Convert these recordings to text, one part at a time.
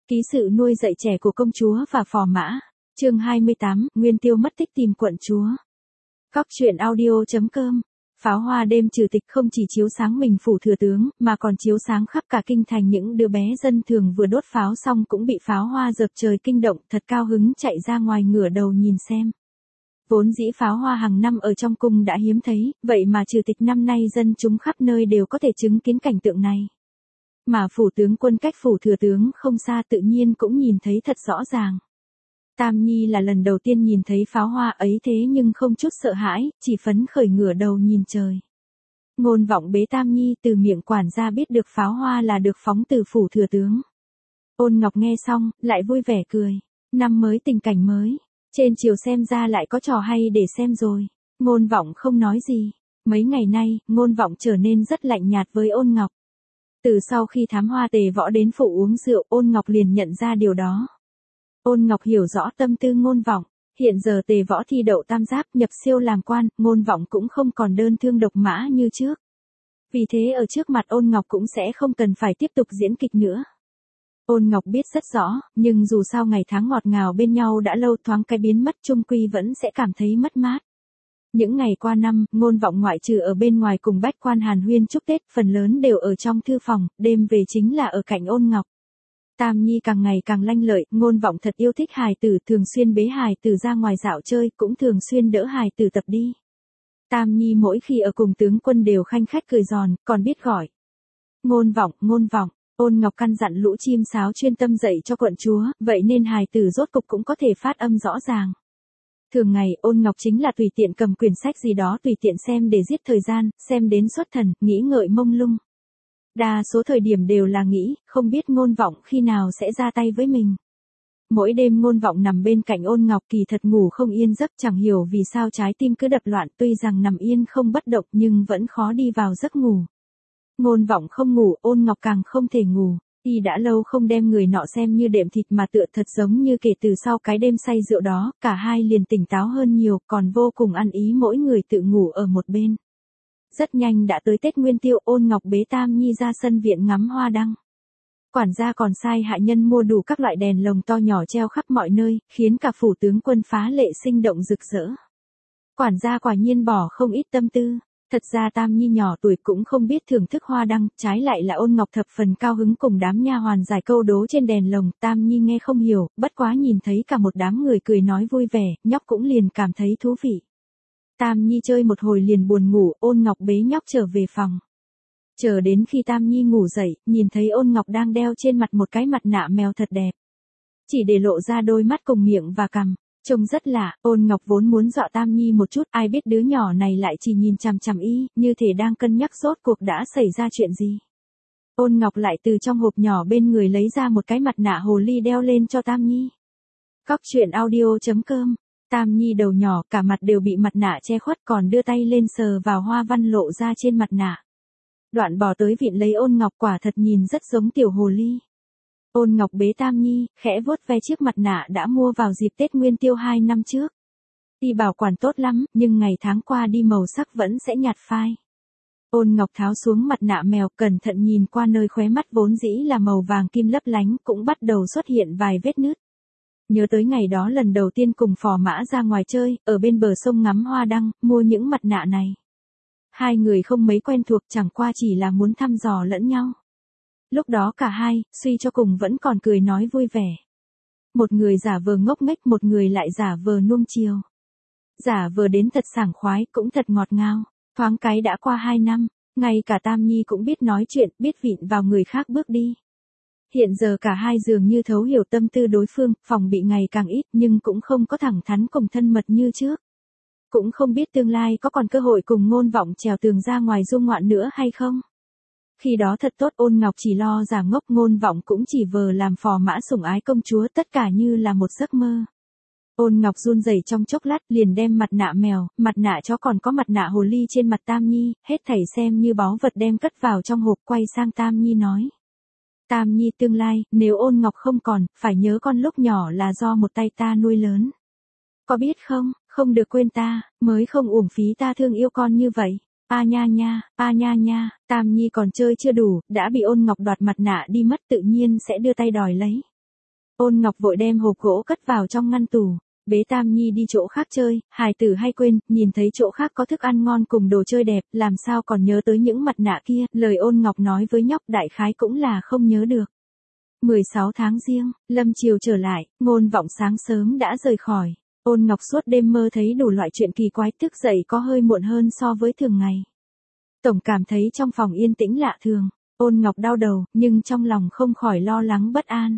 Ký sự nuôi dạy trẻ của công chúa và phò mã. Chương 28, Nguyên Tiêu mất tích tìm quận chúa. Cóc truyện audio.com. Pháo hoa đêm trừ tịch không chỉ chiếu sáng mình phủ thừa tướng, mà còn chiếu sáng khắp cả kinh thành. Những đứa bé dân thường vừa đốt pháo xong cũng bị pháo hoa dợp trời kinh động, thật cao hứng chạy ra ngoài ngửa đầu nhìn xem. Vốn dĩ pháo hoa hàng năm ở trong cung đã hiếm thấy, vậy mà trừ tịch năm nay dân chúng khắp nơi đều có thể chứng kiến cảnh tượng này. Mà phủ tướng quân cách phủ thừa tướng không xa tự nhiên cũng nhìn thấy thật rõ ràng. Tam Nhi là lần đầu tiên nhìn thấy pháo hoa ấy thế nhưng không chút sợ hãi, chỉ phấn khởi ngửa đầu nhìn trời. Ngôn Vọng bế Tam Nhi từ miệng quản gia biết được pháo hoa là được phóng từ phủ thừa tướng. Ôn Ngọc nghe xong, lại vui vẻ cười. Năm mới tình cảnh mới, trên chiều xem ra lại có trò hay để xem rồi. Ngôn Vọng không nói gì. Mấy ngày nay, Ngôn Vọng trở nên rất lạnh nhạt với Ôn Ngọc. Từ sau khi thám hoa Tề Võ đến phủ uống rượu, Ôn Ngọc liền nhận ra điều đó. Ôn Ngọc hiểu rõ tâm tư Ngôn Vọng, hiện giờ Tề Võ thi đậu tam giáp nhập siêu làm quan, Ngôn Vọng cũng không còn đơn thương độc mã như trước. Vì thế ở trước mặt Ôn Ngọc cũng sẽ không cần phải tiếp tục diễn kịch nữa. Ôn Ngọc biết rất rõ, nhưng dù sao ngày tháng ngọt ngào bên nhau đã lâu, thoáng cái biến mất chung quy vẫn sẽ cảm thấy mất mát. Những ngày qua năm, Ngôn Vọng ngoại trừ ở bên ngoài cùng bách quan hàn huyên chúc Tết, phần lớn đều ở trong thư phòng, đêm về chính là ở cạnh Ôn Ngọc. Tam Nhi càng ngày càng lanh lợi, Ngôn Vọng thật yêu thích hài tử, thường xuyên bế hài tử ra ngoài dạo chơi, cũng thường xuyên đỡ hài tử tập đi. Tam Nhi mỗi khi ở cùng tướng quân đều khanh khách cười giòn, còn biết gọi. Ngôn Vọng, Ngôn Vọng. Ôn Ngọc căn dặn lũ chim sáo chuyên tâm dạy cho quận chúa, vậy nên hài tử rốt cục cũng có thể phát âm rõ ràng. Thường ngày, Ôn Ngọc chính là tùy tiện cầm quyển sách gì đó tùy tiện xem để giết thời gian, xem đến xuất thần, nghĩ ngợi mông lung. Đa số thời điểm đều là nghĩ, không biết Ngôn Vọng khi nào sẽ ra tay với mình. Mỗi đêm Ngôn Vọng nằm bên cạnh Ôn Ngọc kỳ thật ngủ không yên giấc, chẳng hiểu vì sao trái tim cứ đập loạn, tuy rằng nằm yên không bất động nhưng vẫn khó đi vào giấc ngủ. Ngôn Vọng không ngủ, Ôn Ngọc càng không thể ngủ. Y đã lâu không đem người nọ xem như đệm thịt mà tựa thật giống như kể từ sau cái đêm say rượu đó, cả hai liền tỉnh táo hơn nhiều, còn vô cùng ăn ý mỗi người tự ngủ ở một bên. Rất nhanh đã tới Tết Nguyên Tiêu, Ôn Ngọc bế Tam Nhi ra sân viện ngắm hoa đăng. Quản gia còn sai hạ nhân mua đủ các loại đèn lồng to nhỏ treo khắp mọi nơi, khiến cả phủ tướng quân phá lệ sinh động rực rỡ. Quản gia quả nhiên bỏ không ít tâm tư. Thật ra Tam Nhi nhỏ tuổi cũng không biết thưởng thức hoa đăng, trái lại là Ôn Ngọc thập phần cao hứng cùng đám nha hoàn giải câu đố trên đèn lồng. Tam Nhi nghe không hiểu, bất quá nhìn thấy cả một đám người cười nói vui vẻ, nhóc cũng liền cảm thấy thú vị. Tam Nhi chơi một hồi liền buồn ngủ, Ôn Ngọc bế nhóc trở về phòng. Chờ đến khi Tam Nhi ngủ dậy, nhìn thấy Ôn Ngọc đang đeo trên mặt một cái mặt nạ mèo thật đẹp. Chỉ để lộ ra đôi mắt cùng miệng và cằm. Trông rất lạ, Ôn Ngọc vốn muốn dọa Tam Nhi một chút, ai biết đứa nhỏ này lại chỉ nhìn chằm chằm y, như thể đang cân nhắc rốt cuộc đã xảy ra chuyện gì. Ôn Ngọc lại từ trong hộp nhỏ bên người lấy ra một cái mặt nạ hồ ly đeo lên cho Tam Nhi. Cóc truyện audio.com. Tam Nhi đầu nhỏ, cả mặt đều bị mặt nạ che khuất, còn đưa tay lên sờ vào hoa văn lộ ra trên mặt nạ. Đoạn bò tới viện lấy Ôn Ngọc, quả thật nhìn rất giống tiểu hồ ly. Ôn Ngọc bế Tam Nhi, khẽ vuốt ve chiếc mặt nạ đã mua vào dịp Tết Nguyên Tiêu 2 năm trước. Y bảo quản tốt lắm, nhưng ngày tháng qua đi màu sắc vẫn sẽ nhạt phai. Ôn Ngọc tháo xuống mặt nạ mèo, cẩn thận nhìn qua nơi khóe mắt vốn dĩ là màu vàng kim lấp lánh, cũng bắt đầu xuất hiện vài vết nứt. Nhớ tới ngày đó lần đầu tiên cùng phò mã ra ngoài chơi, ở bên bờ sông ngắm hoa đăng, mua những mặt nạ này. Hai người không mấy quen thuộc, chẳng qua chỉ là muốn thăm dò lẫn nhau. Lúc đó cả hai, suy cho cùng vẫn còn cười nói vui vẻ. Một người giả vờ ngốc nghếch, một người lại giả vờ nuông chiều. Giả vờ đến thật sảng khoái, cũng thật ngọt ngào. Thoáng cái đã qua 2 năm, ngay cả Tam Nhi cũng biết nói chuyện, biết vịn vào người khác bước đi. Hiện giờ cả hai dường như thấu hiểu tâm tư đối phương, phòng bị ngày càng ít nhưng cũng không có thẳng thắn cùng thân mật như trước. Cũng không biết tương lai có còn cơ hội cùng Ngôn Vọng trèo tường ra ngoài du ngoạn nữa hay không. Khi đó thật tốt, Ôn Ngọc chỉ lo giả ngốc, Ngôn Vọng cũng chỉ vờ làm phò mã sủng ái công chúa, tất cả như là một giấc mơ. Ôn Ngọc run rẩy trong chốc lát liền đem mặt nạ mèo, mặt nạ chó còn có mặt nạ hồ ly trên mặt Tam Nhi, hết thảy xem như báu vật đem cất vào trong hộp, quay sang Tam Nhi nói. Tam Nhi tương lai, nếu Ôn Ngọc không còn, phải nhớ con lúc nhỏ là do một tay ta nuôi lớn. Có biết không, không được quên ta, mới không uổng phí ta thương yêu con như vậy. A nha nha, Tam Nhi còn chơi chưa đủ, đã bị Ôn Ngọc đoạt mặt nạ đi mất, tự nhiên sẽ đưa tay đòi lấy. Ôn Ngọc vội đem hộp gỗ cất vào trong ngăn tủ, bế Tam Nhi đi chỗ khác chơi, hài tử hay quên, nhìn thấy chỗ khác có thức ăn ngon cùng đồ chơi đẹp, làm sao còn nhớ tới những mặt nạ kia, lời Ôn Ngọc nói với nhóc đại khái cũng là không nhớ được. 16 tháng Giêng, lâm chiều trở lại, Ngôn Vọng sáng sớm đã rời khỏi. Ôn Ngọc suốt đêm mơ thấy đủ loại chuyện kỳ quái, thức dậy có hơi muộn hơn so với thường ngày. Tổng cảm thấy trong phòng yên tĩnh lạ thường. Ôn Ngọc đau đầu, nhưng trong lòng không khỏi lo lắng bất an.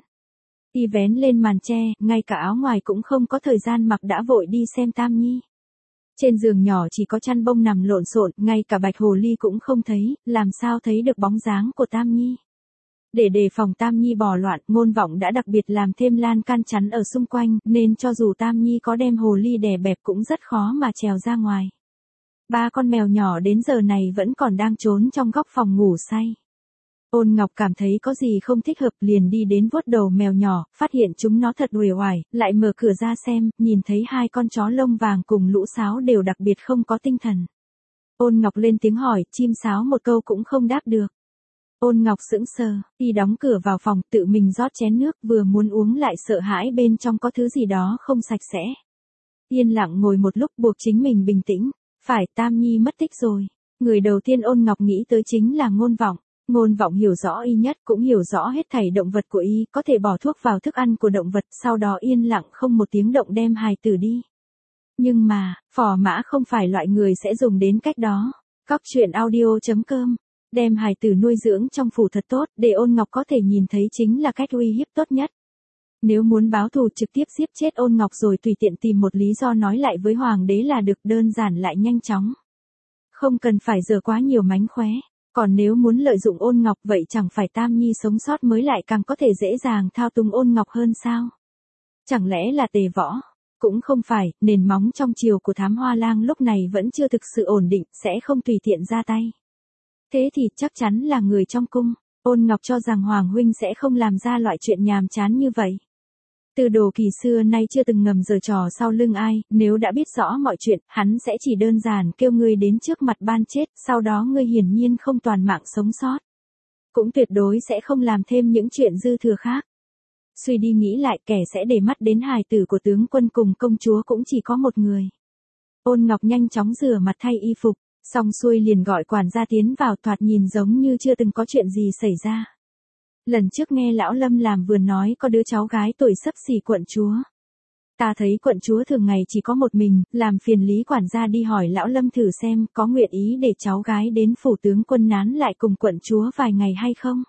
Y vén lên màn che, ngay cả áo ngoài cũng không có thời gian mặc đã vội đi xem Tam Nhi. Trên giường nhỏ chỉ có chăn bông nằm lộn xộn, ngay cả Bạch Hồ Ly cũng không thấy, làm sao thấy được bóng dáng của Tam Nhi. Để đề phòng Tam Nhi bò loạn, Ngôn Vọng đã đặc biệt làm thêm lan can chắn ở xung quanh, nên cho dù Tam Nhi có đem Hồ Ly đè bẹp cũng rất khó mà trèo ra ngoài. 3 con mèo nhỏ đến giờ này vẫn còn đang trốn trong góc phòng ngủ say. Ôn Ngọc cảm thấy có gì không thích hợp liền đi đến vuốt đầu mèo nhỏ, phát hiện chúng nó thật uể oải, lại mở cửa ra xem, nhìn thấy 2 con chó lông vàng cùng lũ sáo đều đặc biệt không có tinh thần. Ôn Ngọc lên tiếng hỏi, chim sáo một câu cũng không đáp được. Ôn Ngọc sững sờ, đi đóng cửa vào phòng, tự mình rót chén nước, vừa muốn uống lại sợ hãi bên trong có thứ gì đó không sạch sẽ. Yên lặng ngồi một lúc buộc chính mình bình tĩnh, phải, Tam Nhi mất tích rồi. Người đầu tiên Ôn Ngọc nghĩ tới chính là Ngôn Vọng. Ngôn Vọng hiểu rõ y nhất, cũng hiểu rõ hết thảy động vật của y, có thể bỏ thuốc vào thức ăn của động vật, sau đó yên lặng không một tiếng động đem hài tử đi. Nhưng mà, Phò Mã không phải loại người sẽ dùng đến cách đó. Cóc truyện audio.com, đem hài tử nuôi dưỡng trong phủ thật tốt, để Ôn Ngọc có thể nhìn thấy chính là cách uy hiếp tốt nhất. Nếu muốn báo thù trực tiếp giết chết Ôn Ngọc rồi tùy tiện tìm một lý do nói lại với hoàng đế là được, đơn giản lại nhanh chóng. Không cần phải giở quá nhiều mánh khóe. Còn nếu muốn lợi dụng Ôn Ngọc vậy chẳng phải Tam Nhi sống sót mới lại càng có thể dễ dàng thao túng Ôn Ngọc hơn sao? Chẳng lẽ là Tề Võ? Cũng không phải, nền móng trong triều của Thám Hoa Lang lúc này vẫn chưa thực sự ổn định, sẽ không tùy tiện ra tay. Thế thì chắc chắn là người trong cung. Ôn Ngọc cho rằng Hoàng huynh sẽ không làm ra loại chuyện nhàm chán như vậy. Từ Đồ Kỳ xưa nay chưa từng ngầm giở trò sau lưng ai, nếu đã biết rõ mọi chuyện, hắn sẽ chỉ đơn giản kêu ngươi đến trước mặt ban chết, sau đó ngươi hiển nhiên không toàn mạng sống sót. Cũng tuyệt đối sẽ không làm thêm những chuyện dư thừa khác. Suy đi nghĩ lại, kẻ sẽ để mắt đến hài tử của tướng quân cùng công chúa cũng chỉ có một người. Ôn Ngọc nhanh chóng rửa mặt thay y phục, xong xuôi liền gọi quản gia tiến vào, thoạt nhìn giống như chưa từng có chuyện gì xảy ra. Lần trước nghe lão Lâm làm vườn nói có đứa cháu gái tuổi xấp xỉ quận chúa. Ta thấy quận chúa thường ngày chỉ có một mình, làm phiền Lý quản gia đi hỏi lão Lâm thử xem có nguyện ý để cháu gái đến phủ tướng quân nán lại cùng quận chúa vài ngày hay không.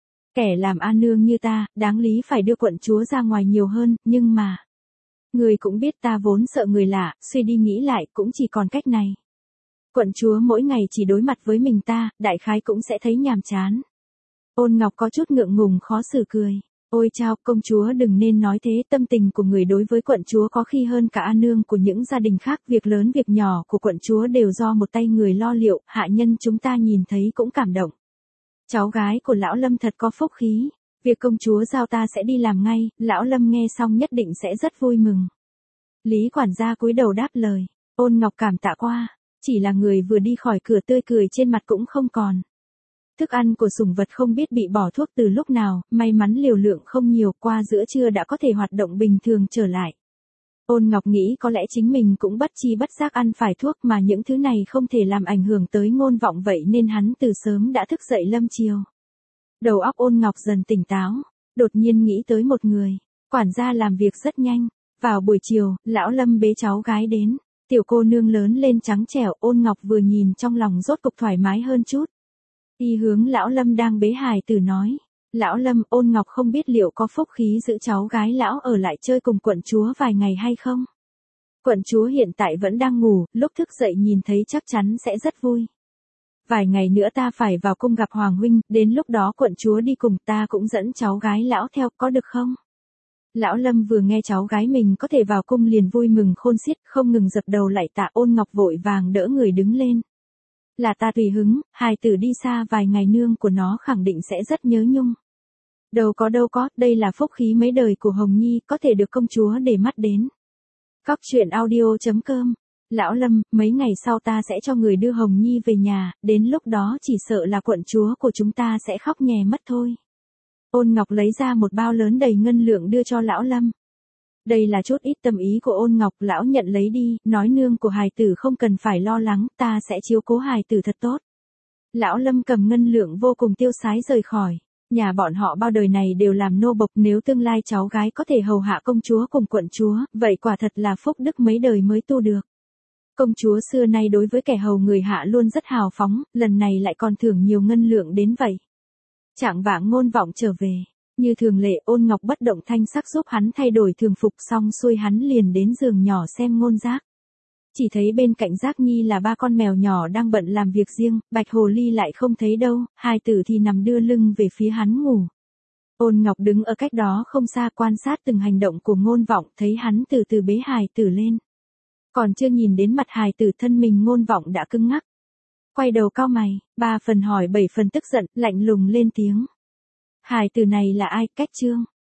Kẻ làm a nương như ta, đáng lý phải đưa quận chúa ra ngoài nhiều hơn, nhưng mà... Người cũng biết ta vốn sợ người lạ, suy đi nghĩ lại cũng chỉ còn cách này. Quận chúa mỗi ngày chỉ đối mặt với mình ta, đại khái cũng sẽ thấy nhàm chán. Ôn Ngọc có chút ngượng ngùng khó xử cười. Ôi chao, công chúa đừng nên nói thế, tâm tình của người đối với quận chúa có khi hơn cả a nương của những gia đình khác, việc lớn việc nhỏ của quận chúa đều do một tay người lo liệu, hạ nhân chúng ta nhìn thấy cũng cảm động. Cháu gái của lão Lâm thật có phúc khí, việc công chúa giao ta sẽ đi làm ngay, lão Lâm nghe xong nhất định sẽ rất vui mừng. Lý quản gia cúi đầu đáp lời. Ôn Ngọc cảm tạ qua, chỉ là người vừa đi khỏi cửa tươi cười trên mặt cũng không còn. Thức ăn của sủng vật không biết bị bỏ thuốc từ lúc nào, may mắn liều lượng không nhiều, qua giữa trưa đã có thể hoạt động bình thường trở lại. Ôn Ngọc nghĩ có lẽ chính mình cũng bất chi bất giác ăn phải thuốc mà những thứ này không thể làm ảnh hưởng tới Ngôn Vọng vậy nên hắn từ sớm đã thức dậy lâm chiều. Đầu óc Ôn Ngọc dần tỉnh táo, đột nhiên nghĩ tới một người. Quản gia làm việc rất nhanh. Vào buổi chiều, lão Lâm bế cháu gái đến. Tiểu cô nương lớn lên trắng trẻo, Ôn Ngọc vừa nhìn trong lòng rốt cục thoải mái hơn chút. Y hướng lão Lâm đang bế hài tử nói. Lão Lâm, Ôn Ngọc không biết liệu có phúc khí giữ cháu gái lão ở lại chơi cùng quận chúa vài ngày hay không. Quận chúa hiện tại vẫn đang ngủ, lúc thức dậy nhìn thấy chắc chắn sẽ rất vui. Vài ngày nữa ta phải vào cung gặp Hoàng huynh, đến lúc đó quận chúa đi cùng, ta cũng dẫn cháu gái lão theo, có được không? Lão Lâm vừa nghe cháu gái mình có thể vào cung liền vui mừng khôn xiết, không ngừng dập đầu lạy tạ. Ôn Ngọc vội vàng đỡ người đứng lên. Là ta tùy hứng, hài tử đi xa vài ngày nương của nó khẳng định sẽ rất nhớ nhung. Đâu có, đây là phúc khí mấy đời của Hồng Nhi, có thể được công chúa để mắt đến. Cóc truyện audio.com. Lão Lâm, mấy ngày sau ta sẽ cho người đưa Hồng Nhi về nhà, đến lúc đó chỉ sợ là quận chúa của chúng ta sẽ khóc nhè mất thôi. Ôn Ngọc lấy ra một bao lớn đầy ngân lượng đưa cho lão Lâm. Đây là chút ít tâm ý của Ôn Ngọc, lão nhận lấy đi, nói nương của hài tử không cần phải lo lắng, ta sẽ chiếu cố hài tử thật tốt. Lão Lâm cầm ngân lượng vô cùng tiêu sái rời khỏi. Nhà bọn họ bao đời này đều làm nô bộc, nếu tương lai cháu gái có thể hầu hạ công chúa cùng quận chúa, vậy quả thật là phúc đức mấy đời mới tu được. Công chúa xưa nay đối với kẻ hầu người hạ luôn rất hào phóng, lần này lại còn thưởng nhiều ngân lượng đến vậy. Trạng vạng Ngôn Vọng trở về. Như thường lệ, Ôn Ngọc bất động thanh sắc giúp hắn thay đổi thường phục, xong xuôi hắn liền đến giường nhỏ xem Ngôn Giác. Chỉ thấy bên cạnh Giác Nhi là 3 con mèo nhỏ đang bận làm việc riêng, Bạch Hồ Ly lại không thấy đâu, hai tử thì nằm đưa lưng về phía hắn ngủ. Ôn Ngọc đứng ở cách đó không xa quan sát từng hành động của Ngôn Vọng, thấy hắn từ từ bế hài tử lên. Còn chưa nhìn đến mặt hài tử, thân mình Ngôn Vọng đã cứng ngắc. Quay đầu cau mày, 3 phần hỏi 7 phần tức giận, lạnh lùng lên tiếng. Hài tử này là ai, Cách Trương?